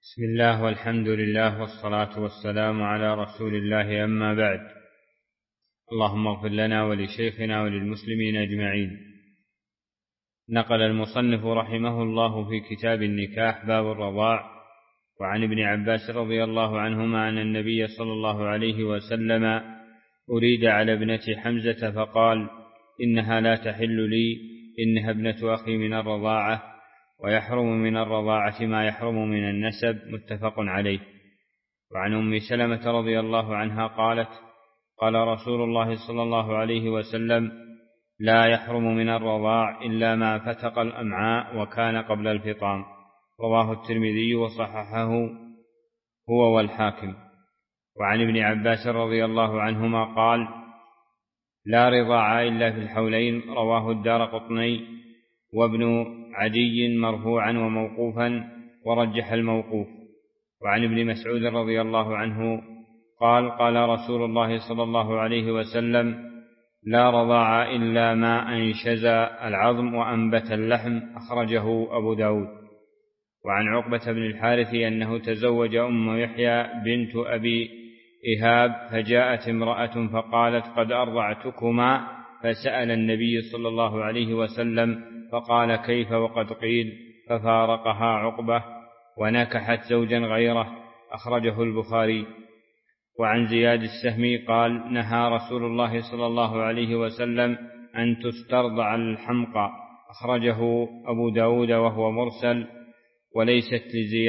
بسم الله والحمد لله والصلاة والسلام على رسول الله، أما بعد. اللهم اغفر لنا ولشيخنا وللمسلمين أجمعين. نقل المصنف رحمه الله في كتاب النكاح باب الرضاع وعن ابن عباس رضي الله عنهما أن النبي صلى الله عليه وسلم أريد على ابنة حمزة فقال: إنها لا تحل لي، إنها ابنة أخي من الرضاعة، ويحرم من الرضاعة ما يحرم من النسب، متفق عليه. وعن أم سلمة رضي الله عنها قالت: قال رسول الله صلى الله عليه وسلم: لا يحرم من الرضاع إلا ما فتق الأمعاء وكان قبل الفطام. رواه الترمذي وصححه هو والحاكم. وعن ابن عباس رضي الله عنهما قال: لا رضاع إلا في الحولين. رواه الدارقطني وابن عدي مرفوعا وموقوفا، ورجح الموقوف. وعن ابن مسعود رضي الله عنه قال: قال رسول الله صلى الله عليه وسلم: لا رضاع إلا ما أنشز العظم وأنبت اللحم. أخرجه أبو داود. وعن عقبة بن الحارث أنه تزوج أم يحيى بنت أبي إهاب، فجاءت امرأة فقالت: قد أرضعتكما. فسأل النبي صلى الله عليه وسلم فقال: كيف وقد قيل؟ ففارقها عقبة ونكحت زوجا غيره. أخرجه البخاري. وعن زياد السهمي قال: نهى رسول الله صلى الله عليه وسلم أن تسترضع الحمقى. أخرجه أبو داود وهو مرسل، وليست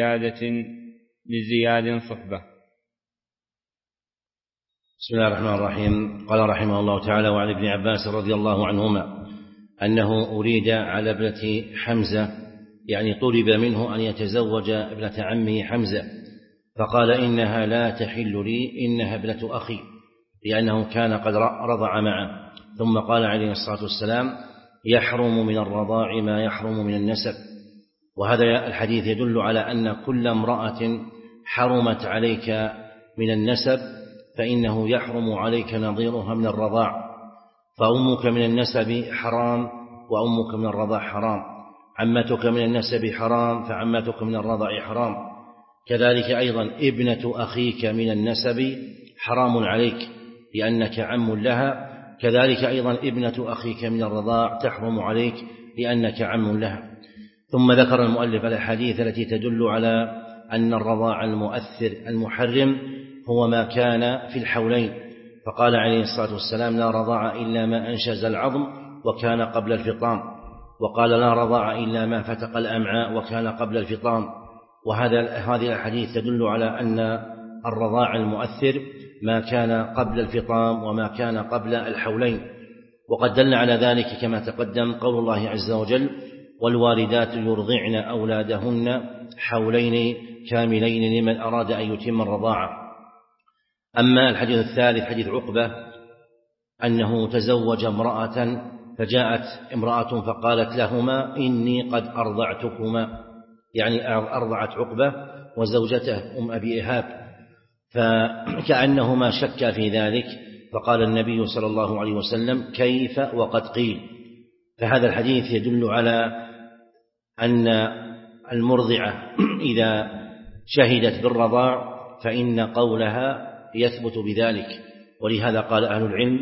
لزياد صحبة. بسم الله الرحمن الرحيم. قال رحمه الله تعالى: وعن ابن عباس رضي الله عنهما أنه أريد على ابنة حمزة، يعني طلب منه أن يتزوج ابنة عمه حمزة، فقال: إنها لا تحل لي، إنها ابنة أخي، لأنه كان قد رضع معه. ثم قال عليه الصلاة والسلام: يحرم من الرضاع ما يحرم من النسب. وهذا الحديث يدل على أن كل امرأة حرمت عليك من النسب فإنه يحرم عليك نظيرها من الرضاع. فأمك من النسب حرام، وأمك من الرضاع حرام. عمتك من النسب حرام، فعمتك من الرضاع حرام. كذلك أيضا ابنة أخيك من النسب حرام عليك لأنك عم لها. كذلك أيضا ابنة أخيك من الرضاع تحرم عليك لأنك عم لها. ثم ذكر المؤلف الأحاديث التي تدل على أن الرضاع المؤثر المحرم هو ما كان في الحولين، فقال عليه الصلاة والسلام: لا رضاع إلا ما أنشز العظم وكان قبل الفطام. وقال: لا رضاع إلا ما فتق الأمعاء وكان قبل الفطام. هذه الأحاديث تدل على أن الرضاع المؤثر ما كان قبل الفطام وما كان قبل الحولين. وقد دل على ذلك كما تقدم قول الله عز وجل: والوالدات يرضعن أولادهن حولين كاملين لمن أراد أن يتم الرضاعة. أما الحديث الثالث حديث عقبة أنه تزوج امرأة، فجاءت امرأة فقالت لهما: إني قد أرضعتكما، يعني أرضعت عقبة وزوجته أم أبي إهاب، فكأنهما شك في ذلك، فقال النبي صلى الله عليه وسلم: كيف وقد قيل؟ فهذا الحديث يدل على أن المرضعة إذا شهدت بالرضاع فإن قولها يثبت بذلك. ولهذا قال أهل العلم: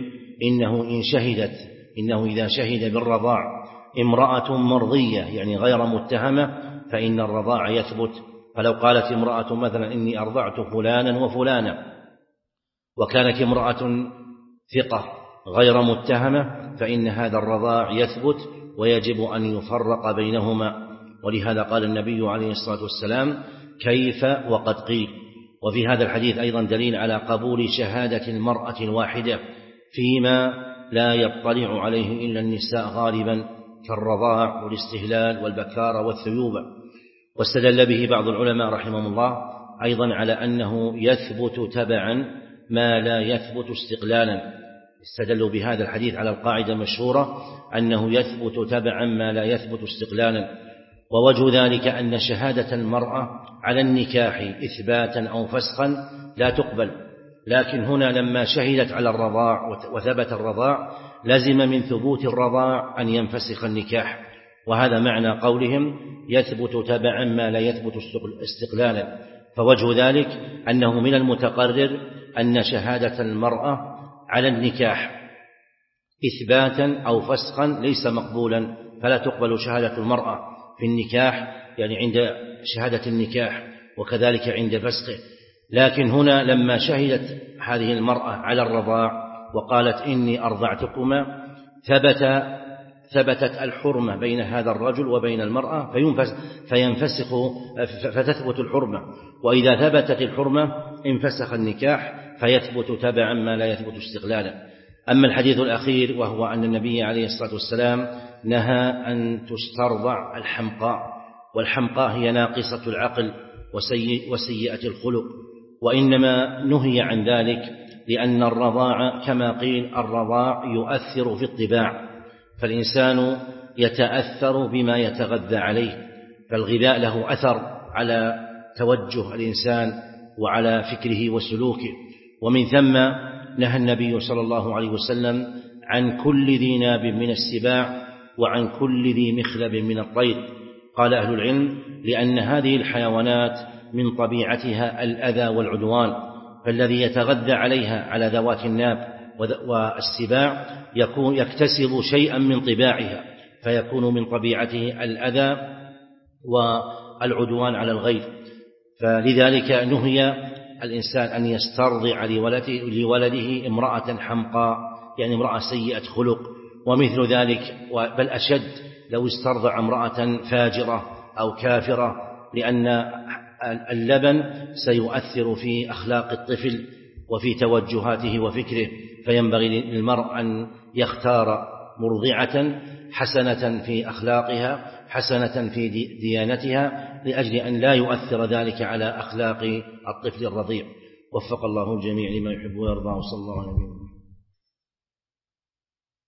إنه إذا شهد بالرضاع امرأة مرضية يعني غير متهمة فإن الرضاع يثبت. فلو قالت امرأة مثلا: إني أرضعت فلانا وفلانا، وكانت امرأة ثقة غير متهمة، فإن هذا الرضاع يثبت ويجب أن يفرق بينهما. ولهذا قال النبي عليه الصلاة والسلام: كيف وقد قيل. وفي هذا الحديث أيضا دليل على قبول شهادة المرأة الواحدة فيما لا يطلع عليه إلا النساء غالبا، كالرضاع والاستهلال والبكارة والثيوبة. واستدل به بعض العلماء رحمهم الله أيضا على أنه يثبت تبعا ما لا يثبت استقلالا. استدلوا بهذا الحديث على القاعدة المشهورة أنه يثبت تبعا ما لا يثبت استقلالا. ووجه ذلك أن شهادة المرأة على النكاح إثباتا أو فسخا لا تقبل، لكن هنا لما شهدت على الرضاع وثبت الرضاع لزم من ثبوت الرضاع أن ينفسخ النكاح. وهذا معنى قولهم يثبت تبعا ما لا يثبت استقلالا. فوجه ذلك أنه من المتقرر أن شهادة المرأة على النكاح إثباتا أو فسقا ليس مقبولا، فلا تقبل شهادة المرأة في النكاح يعني عند شهادة النكاح وكذلك عند فسقه. لكن هنا لما شهدت هذه المرأة على الرضاع وقالت إني أرضعتكما ثبتت الحرمة بين هذا الرجل وبين المرأة فتثبت الحرمة، وإذا ثبتت الحرمة انفسخ النكاح فيثبت تبعا ما لا يثبت استقلالا. أما الحديث الأخير وهو أن النبي عليه الصلاة والسلام نهى أن تسترضع الحمقاء، والحمقاء هي ناقصة العقل وسيئة الخلق، وإنما نهي عن ذلك لأن الرضاع كما قيل الرضاع يؤثر في الطباع، فالإنسان يتأثر بما يتغذى عليه، فالغذاء له أثر على توجه الإنسان وعلى فكره وسلوكه. ومن ثم نهى النبي صلى الله عليه وسلم عن كل ذي ناب من السباع وعن كل ذي مخلب من الطير. قال أهل العلم لأن هذه الحيوانات من طبيعتها الأذى والعدوان، فالذي يتغذى عليها على ذوات الناب والسباع يكتسب شيئا من طباعها، فيكون من طبيعته الأذى والعدوان على الغير. فلذلك نهي الإنسان أن يسترضع لولده امرأة حمقاء، يعني امرأة سيئة خلق، ومثل ذلك بل أشد لو استرضع امرأة فاجرة أو كافرة، لأن اللبن سيؤثر في أخلاق الطفل وفي توجهاته وفكره، فينبغي للمرء أن يختار مرضعة حسنة في أخلاقها حسنة في ديانتها، لأجل أن لا يؤثر ذلك على أخلاق الطفل الرضيع. وفق الله الجميع لما يحب ويرضى، وصلى الله عليه وسلم.